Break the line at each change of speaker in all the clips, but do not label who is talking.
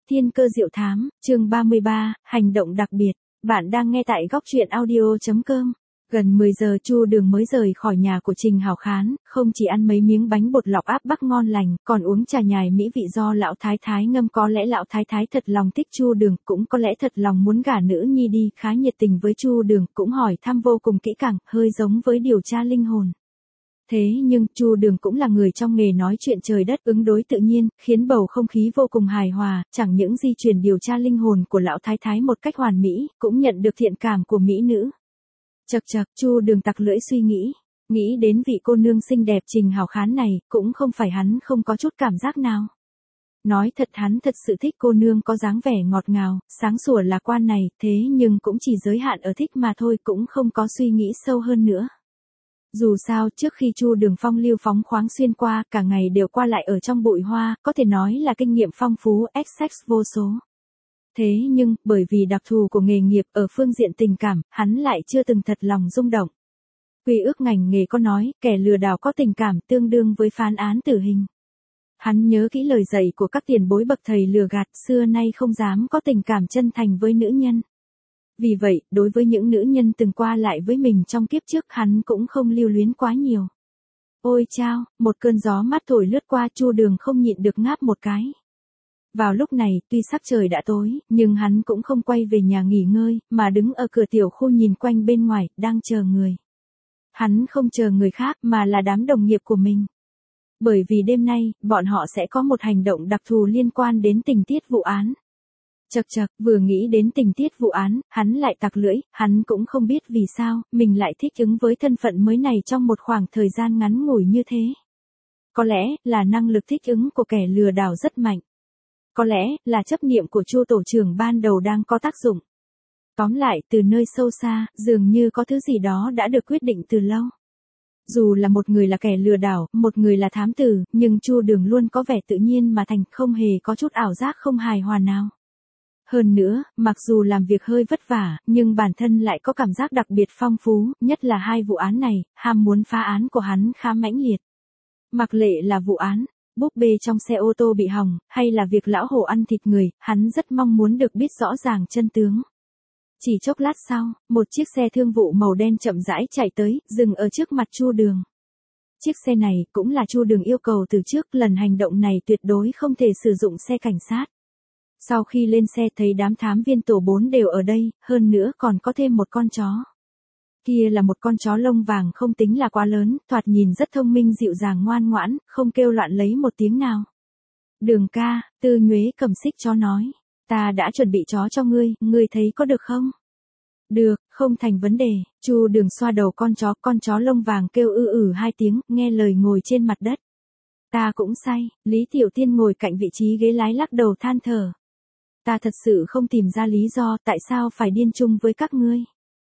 Thiên cơ diệu thám, chương 33, hành động đặc biệt. Bạn đang nghe tại góc truyện audio.com. Gần 10 giờ Chu Đường mới rời khỏi nhà của Trình Hảo Khán, không chỉ ăn mấy miếng bánh bột lọc áp bắc ngon lành, còn uống trà nhài mỹ vị do lão thái thái ngâm. Có lẽ lão thái thái thật lòng thích Chu Đường, cũng có lẽ thật lòng muốn gả nữ nhi đi, khá nhiệt tình với Chu Đường, cũng hỏi thăm vô cùng kỹ càng, hơi giống với điều tra linh hồn. Thế nhưng, Chu Đường cũng là người trong nghề nói chuyện trời đất ứng đối tự nhiên, khiến bầu không khí vô cùng hài hòa, chẳng những di truyền điều tra linh hồn của lão thái thái một cách hoàn mỹ, cũng nhận được thiện cảm của mỹ nữ. Chậc chậc, Chu Đường tặc lưỡi suy nghĩ đến vị cô nương xinh đẹp Trình Hảo Khán này, cũng không phải hắn không có chút cảm giác nào. Nói thật hắn thật sự thích cô nương có dáng vẻ ngọt ngào, sáng sủa lạc quan này, thế nhưng cũng chỉ giới hạn ở thích mà thôi, cũng không có suy nghĩ sâu hơn nữa. Dù sao trước khi Chu Đường phong lưu phóng khoáng xuyên qua, cả ngày đều qua lại ở trong bụi hoa, có thể nói là kinh nghiệm phong phú, XX vô số. Thế nhưng, bởi vì đặc thù của nghề nghiệp ở phương diện tình cảm, hắn lại chưa từng thật lòng rung động. Quy ước ngành nghề có nói, kẻ lừa đảo có tình cảm tương đương với phán án tử hình. Hắn nhớ kỹ lời dạy của các tiền bối bậc thầy lừa gạt, xưa nay không dám có tình cảm chân thành với nữ nhân. Vì vậy, đối với những nữ nhân từng qua lại với mình trong kiếp trước hắn cũng không lưu luyến quá nhiều. Ôi chao, một cơn gió mát thổi lướt qua, Chu Đường không nhịn được ngáp một cái. Vào lúc này, tuy sắc trời đã tối, nhưng hắn cũng không quay về nhà nghỉ ngơi, mà đứng ở cửa tiểu khu nhìn quanh bên ngoài, đang chờ người. Hắn không chờ người khác mà là đám đồng nghiệp của mình. Bởi vì đêm nay, bọn họ sẽ có một hành động đặc thù liên quan đến tình tiết vụ án. Chậc chậc, vừa nghĩ đến tình tiết vụ án, hắn lại tặc lưỡi, hắn cũng không biết vì sao, mình lại thích ứng với thân phận mới này trong một khoảng thời gian ngắn ngủi như thế. Có lẽ, là năng lực thích ứng của kẻ lừa đảo rất mạnh. Có lẽ, là chấp niệm của Chu tổ trưởng ban đầu đang có tác dụng. Tóm lại, từ nơi sâu xa, dường như có thứ gì đó đã được quyết định từ lâu. Dù là một người là kẻ lừa đảo, một người là thám tử, nhưng Chu Đường luôn có vẻ tự nhiên mà thành, không hề có chút ảo giác không hài hòa nào. Hơn nữa, mặc dù làm việc hơi vất vả, nhưng bản thân lại có cảm giác đặc biệt phong phú, nhất là hai vụ án này, ham muốn phá án của hắn khá mãnh liệt. Mặc lệ là vụ án, búp bê trong xe ô tô bị hỏng, hay là việc lão hổ ăn thịt người, hắn rất mong muốn được biết rõ ràng chân tướng. Chỉ chốc lát sau, một chiếc xe thương vụ màu đen chậm rãi chạy tới, dừng ở trước mặt Chu Đường. Chiếc xe này cũng là Chu Đường yêu cầu từ trước, lần hành động này tuyệt đối không thể sử dụng xe cảnh sát. Sau khi lên xe thấy đám thám viên tổ 4 đều ở đây, hơn nữa còn có thêm một con chó. Kia là một con chó lông vàng không tính là quá lớn, thoạt nhìn rất thông minh dịu dàng ngoan ngoãn, không kêu loạn lấy một tiếng nào. Đường ca, Tư Nhuế cầm xích chó nói, ta đã chuẩn bị chó cho ngươi, ngươi thấy có được không? Được, không thành vấn đề. Chu Đường xoa đầu con chó lông vàng kêu hai tiếng, nghe lời ngồi trên mặt đất. Ta cũng say, Lý Tiểu Tiên ngồi cạnh vị trí ghế lái lắc đầu than thở. Ta thật sự không tìm ra lý do tại sao phải điên chung với các ngươi.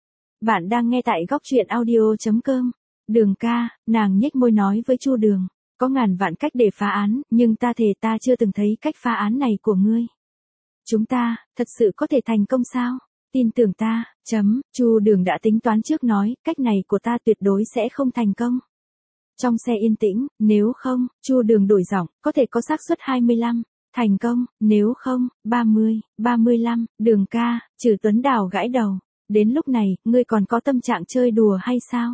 Bạn đang nghe tại góc truyện audio.com. Đường ca, nàng nhếch môi nói với Chu Đường, có ngàn vạn cách để phá án, nhưng ta thề ta chưa từng thấy cách phá án này của ngươi. Chúng ta, thật sự có thể thành công sao? Tin tưởng ta, Chu Đường đã tính toán trước nói, cách này của ta tuyệt đối sẽ không thành công. Trong xe yên tĩnh, nếu không, Chu Đường đổi giọng, có thể có xác suất 25. Thành công, nếu không, 30, 35, Đường ca, Trừ Tuấn Đào gãi đầu. Đến lúc này, ngươi còn có tâm trạng chơi đùa hay sao?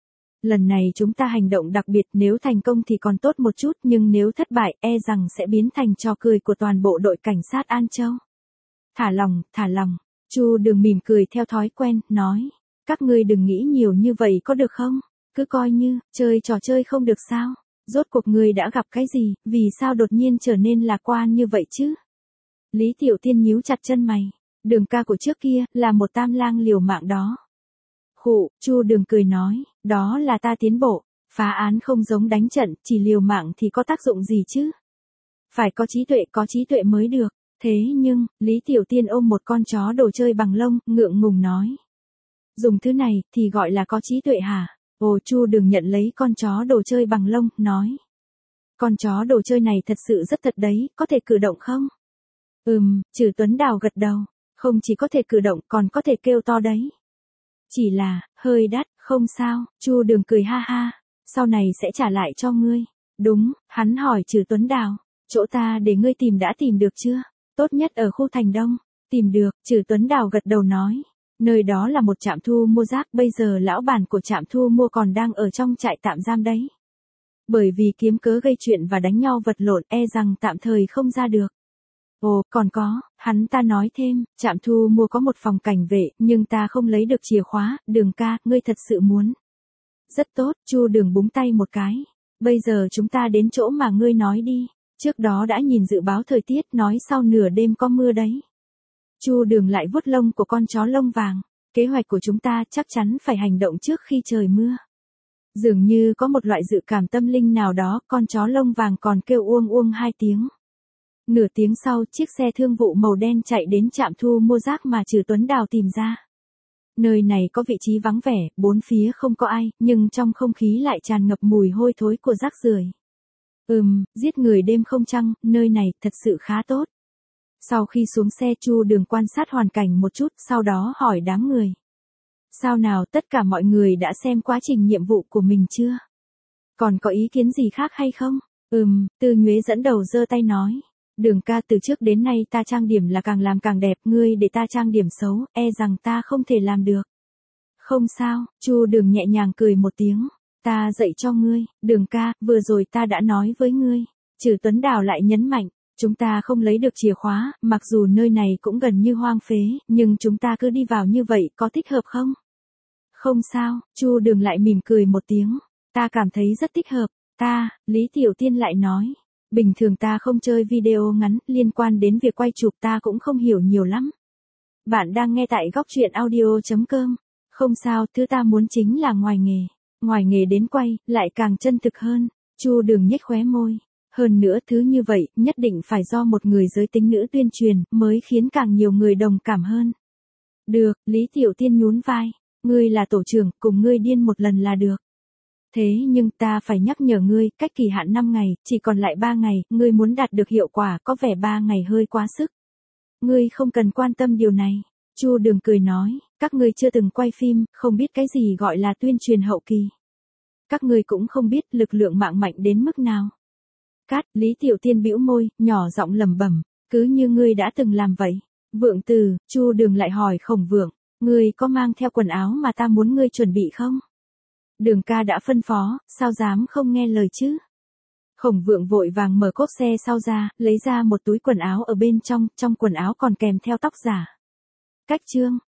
Lần này chúng ta hành động đặc biệt, nếu thành công thì còn tốt một chút, nhưng nếu thất bại, e rằng sẽ biến thành trò cười của toàn bộ đội cảnh sát An Châu. Thả lòng, Chu Đường mỉm cười theo thói quen, nói, các ngươi đừng nghĩ nhiều như vậy có được không? Cứ coi như, chơi trò chơi không được sao? Rốt cuộc ngươi đã gặp cái gì, vì sao đột nhiên trở nên lạc quan như vậy chứ? Lý Tiểu Tiên nhíu chặt chân mày, Đường ca của trước kia, là một tam lang liều mạng đó. Khụ, Chu Đường cười nói, đó là ta tiến bộ, phá án không giống đánh trận, chỉ liều mạng thì có tác dụng gì chứ? Phải có trí tuệ mới được. Thế nhưng, Lý Tiểu Tiên ôm một con chó đồ chơi bằng lông, ngượng ngùng nói. Dùng thứ này, thì gọi là có trí tuệ hả? Ồ, Chu Đường nhận lấy con chó đồ chơi bằng lông, nói. Con chó đồ chơi này thật sự rất thật đấy, có thể cử động không? Trừ Tuấn Đào gật đầu. Không chỉ có thể cử động, còn có thể kêu to đấy. Chỉ là, hơi đắt, không sao, Chu Đường cười ha ha. Sau này sẽ trả lại cho ngươi. Đúng, hắn hỏi Trừ Tuấn Đào. Chỗ ta để ngươi tìm đã tìm được chưa? Tốt nhất ở khu thành Đông. Tìm được, Trử Tuấn Đào gật đầu nói. Nơi đó là một trạm thu mua rác, bây giờ lão bản của trạm thu mua còn đang ở trong trại tạm giam đấy. Bởi vì kiếm cớ gây chuyện và đánh nhau vật lộn, e rằng tạm thời không ra được. Ồ, còn có, hắn ta nói thêm, trạm thu mua có một phòng cảnh vệ, nhưng ta không lấy được chìa khóa, Đường ca, ngươi thật sự muốn. Rất tốt, Chu Đường búng tay một cái. Bây giờ chúng ta đến chỗ mà ngươi nói đi. Trước đó đã nhìn dự báo thời tiết, nói sau nửa đêm có mưa đấy. Chu Đường lại vuốt lông của con chó lông vàng. Kế hoạch của chúng ta chắc chắn phải hành động trước khi trời mưa. Dường như có một loại dự cảm tâm linh nào đó, con chó lông vàng còn kêu uông uông 2 tiếng. Nửa tiếng sau, chiếc xe thương vụ màu đen chạy đến trạm thu mua rác mà Trử Tuấn Đào tìm ra. Nơi này có vị trí vắng vẻ, bốn phía không có ai, nhưng trong không khí lại tràn ngập mùi hôi thối của rác rưởi. Giết người đêm không trăng, nơi này thật sự khá tốt. Sau khi xuống xe, Chu Đường quan sát hoàn cảnh một chút, sau đó hỏi đám người. Sao nào, tất cả mọi người đã xem quá trình nhiệm vụ của mình chưa? Còn có ý kiến gì khác hay không? Tư Nhuế dẫn đầu giơ tay nói. Đường ca, từ trước đến nay ta trang điểm là càng làm càng đẹp, ngươi để ta trang điểm xấu, e rằng ta không thể làm được. Không sao, Chu Đường nhẹ nhàng cười một tiếng. Ta dạy cho ngươi, Đường ca, vừa rồi ta đã nói với ngươi. Trử Tuấn Đào lại nhấn mạnh, chúng ta không lấy được chìa khóa, mặc dù nơi này cũng gần như hoang phế, nhưng chúng ta cứ đi vào như vậy, có thích hợp không? Không sao, Chu Đường lại mỉm cười một tiếng. Ta cảm thấy rất thích hợp. Lý Tiểu Tiên lại nói. Bình thường ta không chơi video ngắn, liên quan đến việc quay chụp ta cũng không hiểu nhiều lắm. Bạn đang nghe tại góc truyện audio.com. Không sao, thứ ta muốn chính là ngoài nghề. Ngoài nghề đến quay, lại càng chân thực hơn. Chu Đường nhếch khóe môi. Hơn nữa thứ như vậy, nhất định phải do một người giới tính nữ tuyên truyền, mới khiến càng nhiều người đồng cảm hơn. Được, Lý Tiểu Tiên nhún vai. Ngươi là tổ trưởng, cùng ngươi điên một lần là được. Thế nhưng ta phải nhắc nhở ngươi, cách kỳ hạn 5 ngày, chỉ còn lại 3 ngày, ngươi muốn đạt được hiệu quả, có vẻ 3 ngày hơi quá sức. Ngươi không cần quan tâm điều này. Chu Đường cười nói, các ngươi chưa từng quay phim, không biết cái gì gọi là tuyên truyền hậu kỳ. Các ngươi cũng không biết lực lượng mạng mạnh đến mức nào. Lý Tiểu Tiên bĩu môi, nhỏ giọng lẩm bẩm, cứ như ngươi đã từng làm vậy. Vượng Từ, Chu Đường lại hỏi Khổng Vượng, ngươi có mang theo quần áo mà ta muốn ngươi chuẩn bị không? Đường ca đã phân phó, sao dám không nghe lời chứ? Khổng Vượng vội vàng mở cốp xe sau ra, lấy ra một túi quần áo ở bên trong, trong quần áo còn kèm theo tóc giả. Cách chương,